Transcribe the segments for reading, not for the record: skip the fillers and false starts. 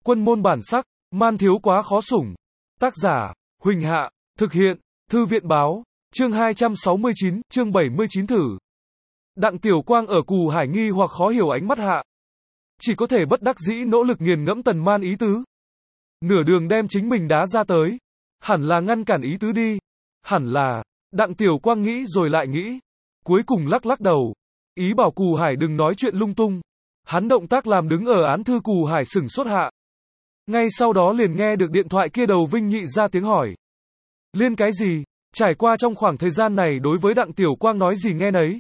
Quân môn bản sắc, man thiếu quá khó sủng. Tác giả, Huỳnh Hạ, thực hiện, Thư viện báo, chương 269, chương 79 thử. Đặng Tiểu Quang ở Cù Hải nghi hoặc khó hiểu ánh mắt Hạ. Chỉ có thể bất đắc dĩ nỗ lực nghiền ngẫm Tần Man ý tứ. Nửa đường đem chính mình đá ra tới. Hẳn là ngăn cản ý tứ đi. Hẳn là, Đặng Tiểu Quang nghĩ rồi lại nghĩ. Cuối cùng lắc lắc đầu. Ý bảo Cù Hải đừng nói chuyện lung tung. Hắn động tác làm đứng ở án thư Cù Hải sửng sốt hạ. Ngay sau đó liền nghe được điện thoại kia đầu Vinh Nhị ra tiếng hỏi. Liên cái gì? Trải qua trong khoảng thời gian này đối với Đặng Tiểu Quang nói gì nghe nấy.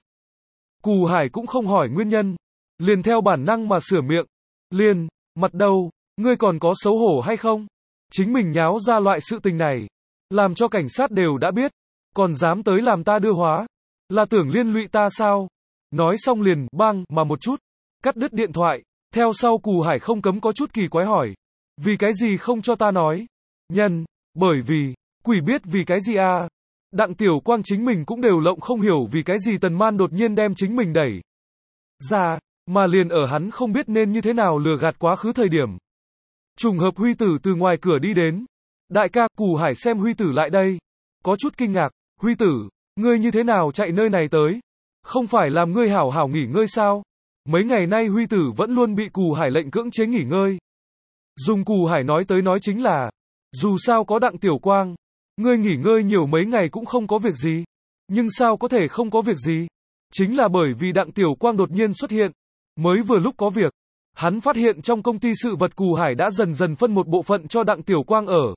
Cù Hải cũng không hỏi nguyên nhân. Liền theo bản năng mà sửa miệng. Liên, mặt đâu, ngươi còn có xấu hổ hay không? Chính mình nháo ra loại sự tình này. Làm cho cảnh sát đều đã biết. Còn dám tới làm ta đưa hóa. Là tưởng liên lụy ta sao? Nói xong liền, bang, mà một chút. Cắt đứt điện thoại. Theo sau Cù Hải không cấm có chút kỳ quái hỏi. Vì cái gì không cho ta nói? Nhân, bởi vì, quỷ biết vì cái gì à? Đặng Tiểu Quang chính mình cũng đều lộng không hiểu vì cái gì Tần Man đột nhiên đem chính mình đẩy ra, mà liền ở hắn không biết nên như thế nào lừa gạt quá khứ thời điểm. Trùng hợp Huy Tử từ ngoài cửa đi đến. Đại ca, Cù Hải xem Huy Tử lại đây. Có chút kinh ngạc, Huy Tử, ngươi như thế nào chạy nơi này tới? Không phải làm ngươi hảo hảo nghỉ ngơi sao? Mấy ngày nay Huy Tử vẫn luôn bị Cù Hải lệnh cưỡng chế nghỉ ngơi. Dùng Cù Hải nói tới nói chính là, dù sao có Đặng Tiểu Quang, ngươi nghỉ ngơi nhiều mấy ngày cũng không có việc gì. Nhưng sao có thể không có việc gì? Chính là bởi vì Đặng Tiểu Quang đột nhiên xuất hiện. Mới vừa lúc có việc, hắn phát hiện trong công ty sự vật Cù Hải đã dần dần phân một bộ phận cho Đặng Tiểu Quang ở.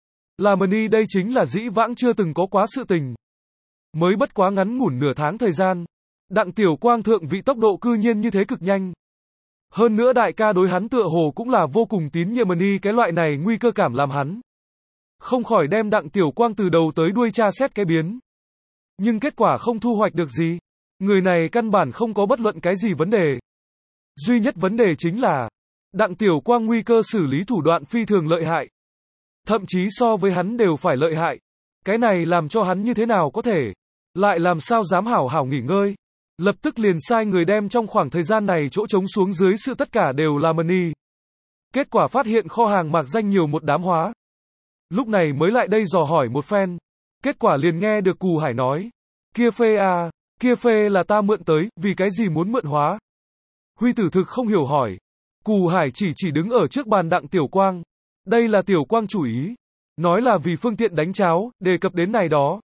Lamani đây chính là dĩ vãng chưa từng có quá sự tình. Mới bất quá ngắn ngủn nửa tháng thời gian, Đặng Tiểu Quang thượng vị tốc độ cư nhiên như thế cực nhanh. Hơn nữa đại ca đối hắn tựa hồ cũng là vô cùng tín nhiệm Mani, cái loại này nguy cơ cảm làm hắn không khỏi đem Đặng Tiểu Quang từ đầu tới đuôi tra xét cái biến. Nhưng kết quả không thu hoạch được gì. Người này căn bản không có bất luận cái gì vấn đề. Duy nhất vấn đề chính là Đặng Tiểu Quang nguy cơ xử lý thủ đoạn phi thường lợi hại. Thậm chí so với hắn đều phải lợi hại. Cái này làm cho hắn như thế nào có thể lại làm sao dám hảo hảo nghỉ ngơi. Lập tức liền sai người đem trong khoảng thời gian này chỗ trống xuống dưới sự tất cả đều là money. Kết quả phát hiện kho hàng mạc danh nhiều một đám hóa. Lúc này mới lại đây dò hỏi một phen. Kết quả liền nghe được Cù Hải nói. Kia phê à, kia phê là ta mượn tới, vì cái gì muốn mượn hóa? Huy Tử thực không hiểu hỏi. Cù Hải chỉ đứng ở trước bàn Đặng Tiểu Quang. Đây là Tiểu Quang chủ ý. Nói là vì phương tiện đánh cháo, đề cập đến này đó.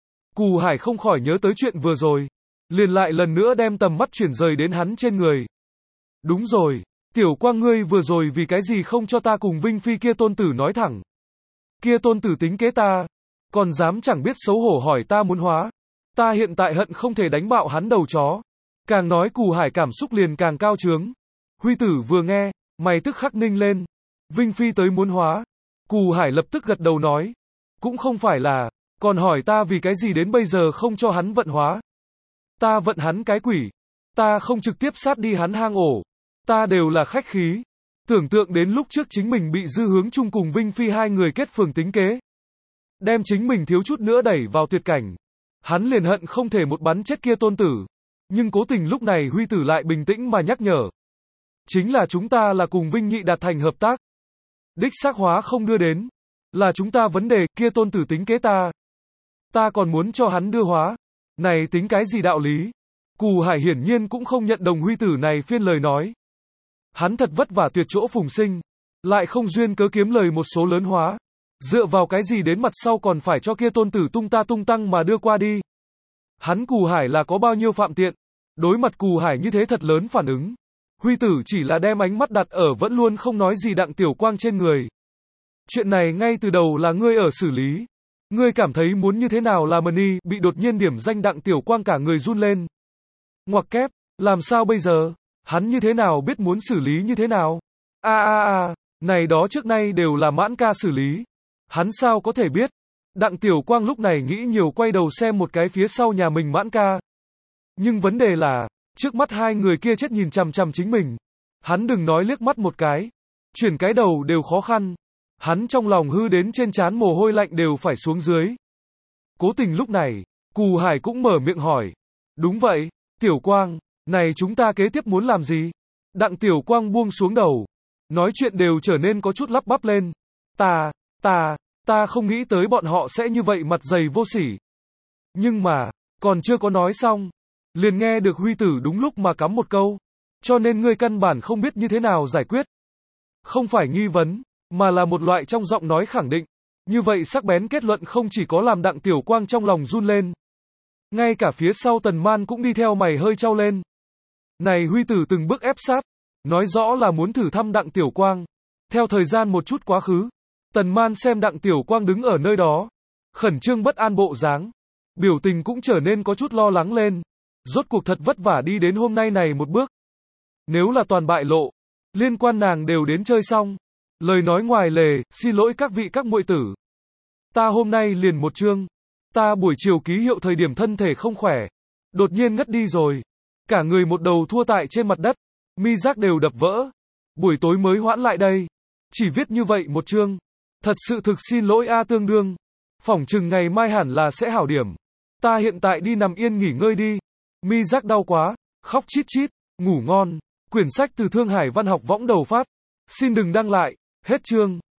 Cù Hải không khỏi nhớ tới chuyện vừa rồi. Liền lại lần nữa đem tầm mắt chuyển rời đến hắn trên người. Đúng rồi, Tiểu Quang ngươi vừa rồi vì cái gì không cho ta cùng Vinh Phi kia tôn tử nói thẳng. Kia tôn tử tính kế ta, còn dám chẳng biết xấu hổ hỏi ta muốn hóa. Ta hiện tại hận không thể đánh bạo hắn đầu chó. Càng nói Cù Hải cảm xúc liền càng cao trướng. Huy Tử vừa nghe, mày tức khắc ninh lên. Vinh Phi tới muốn hóa. Cù Hải lập tức gật đầu nói. Cũng không phải là, còn hỏi ta vì cái gì đến bây giờ không cho hắn vận hóa. Ta vận hắn cái quỷ. Ta không trực tiếp sát đi hắn hang ổ. Ta đều là khách khí. Tưởng tượng đến lúc trước chính mình bị Dư Hướng Trung cùng Vinh Phi hai người kết phường tính kế. Đem chính mình thiếu chút nữa đẩy vào tuyệt cảnh. Hắn liền hận không thể một bắn chết kia tôn tử. Nhưng cố tình lúc này Huy Tử lại bình tĩnh mà nhắc nhở. Chính là chúng ta là cùng Vinh Nhị đạt thành hợp tác. Đích xác hóa không đưa đến. Là chúng ta vấn đề, kia tôn tử tính kế ta. Ta còn muốn cho hắn đưa hóa. Này tính cái gì đạo lý? Cù Hải hiển nhiên cũng không nhận đồng Huy Tử này phiên lời nói. Hắn thật vất vả tuyệt chỗ phùng sinh. Lại không duyên cớ kiếm lời một số lớn hóa. Dựa vào cái gì đến mặt sau còn phải cho kia tôn tử tung ta tung tăng mà đưa qua đi. Hắn Cù Hải là có bao nhiêu phạm tiện. Đối mặt Cù Hải như thế thật lớn phản ứng. Huy Tử chỉ là đem ánh mắt đặt ở vẫn luôn không nói gì Đặng Tiểu Quang trên người. Chuyện này ngay từ đầu là ngươi ở xử lý. Ngươi cảm thấy muốn như thế nào là money, bị đột nhiên điểm danh Đặng Tiểu Quang cả người run lên. Ngoặc kép, làm sao bây giờ? Hắn như thế nào biết muốn xử lý như thế nào? Này đó trước nay đều là Mãn ca xử lý. Hắn sao có thể biết? Đặng Tiểu Quang lúc này nghĩ nhiều quay đầu xem một cái phía sau nhà mình Mãn ca. Nhưng vấn đề là, trước mắt hai người kia chết nhìn chằm chằm chính mình. Hắn đừng nói liếc mắt một cái. Chuyển cái đầu đều khó khăn. Hắn trong lòng hư đến trên trán mồ hôi lạnh đều phải xuống dưới. Cố tình lúc này, Cù Hải cũng mở miệng hỏi. Đúng vậy, Tiểu Quang, này chúng ta kế tiếp muốn làm gì? Đặng Tiểu Quang buông xuống đầu. nói chuyện đều trở nên có chút lắp bắp lên. Ta không nghĩ tới bọn họ sẽ như vậy mặt dày vô sỉ. Nhưng mà, còn chưa có nói xong, liền nghe được Huy Tử đúng lúc mà cắm một câu. Cho nên ngươi căn bản không biết như thế nào giải quyết. Không phải nghi vấn, mà là một loại trong giọng nói khẳng định. Như vậy sắc bén kết luận không chỉ có làm Đặng Tiểu Quang trong lòng run lên. Ngay cả phía sau Tần Man cũng đi theo mày hơi trao lên. Này Huy Tử từng bước ép sát, nói rõ là muốn thử thăm Đặng Tiểu Quang. Theo thời gian một chút quá khứ, Tần Man xem Đặng Tiểu Quang đứng ở nơi đó, khẩn trương bất an bộ dáng, biểu tình cũng trở nên có chút lo lắng lên. Rốt cuộc thật vất vả đi đến hôm nay này một bước. Nếu là toàn bại lộ, liên quan nàng đều đến chơi xong. Lời nói ngoài lề, xin lỗi các vị các muội tử. Ta hôm nay liền một chương. Ta buổi chiều ký hiệu thời điểm thân thể không khỏe. Đột nhiên ngất đi rồi. Cả người một đầu thua tại trên mặt đất. Mi giác đều đập vỡ. Buổi tối mới hoãn lại đây. Chỉ viết như vậy một chương. Thật sự thực xin lỗi a tương đương. Phỏng chừng ngày mai hẳn là sẽ hảo điểm. Ta hiện tại đi nằm yên nghỉ ngơi đi. Mi giác đau quá. Khóc chít chít. Ngủ ngon. Quyển sách từ Thương Hải Văn học võng đầu phát. Xin đừng đăng lại. Hết chương.